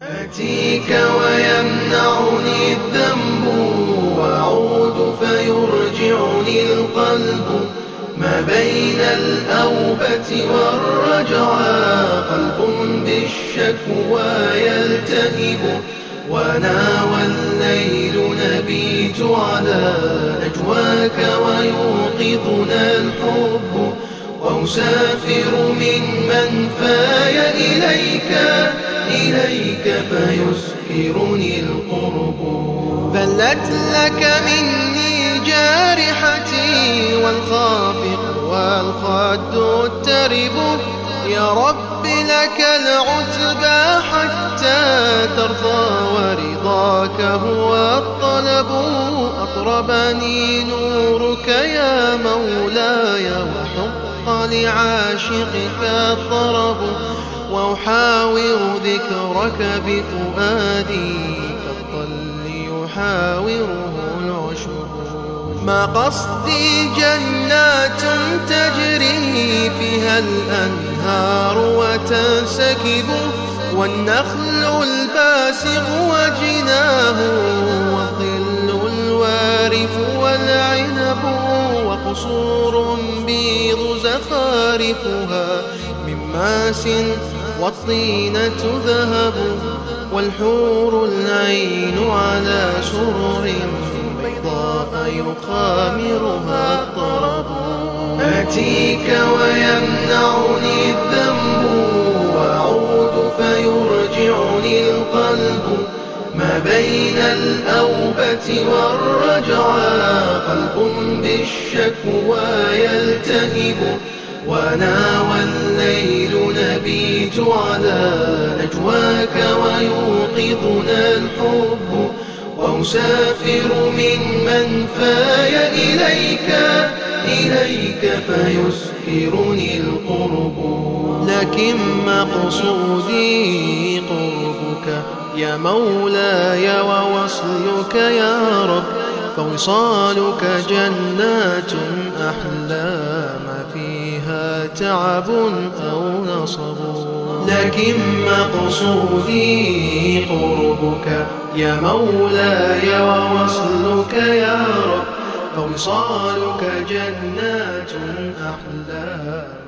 آتيك ويمنعني الذنب وأعود فيرجعني القلب ما بين الأوبة والرجعى قلب بالشكوى يلتهب وأنا والليل نبيت على نجواك ويوقظنا الحب وأسافر من منفاي إليك فيسكرني القرب بلت لك مني جارحتي والخافق والخد الترب يا رب لك العتبى حتى ترضى ورضاك هو الطلب أطربني نورك يا مولاي وحق لعاشقك الطرب وأحاور ذكرك بفؤادي كالطل يحاوره العشب ما قصدي جنات تجري فيها الأنهار وتنسكب والنخل الباسق وجناه والظل الوارف والعنب وقصور بيض زخارفها من ماس والطينة ذهب والحور العين على سرر بيضاء يقامرها الطرب آتيك ويمنعني الذنب وأعود فيرجعني القلب ما بين الأوبة والرجعى قلب بالشكوى يلتهب وأنا والليل نبيت على نجواك ويوقظنا الحب وأسافر من منفاي إليك فيسكرني القرب لكن مقصودي قربك يا مولاي ووصلك يا رب فوصالك جنات أحلى ما فيها تعب أو نصب لكن مقصودي قربك يا مولاي ووصلك يا رب فوصالك جنات أحلى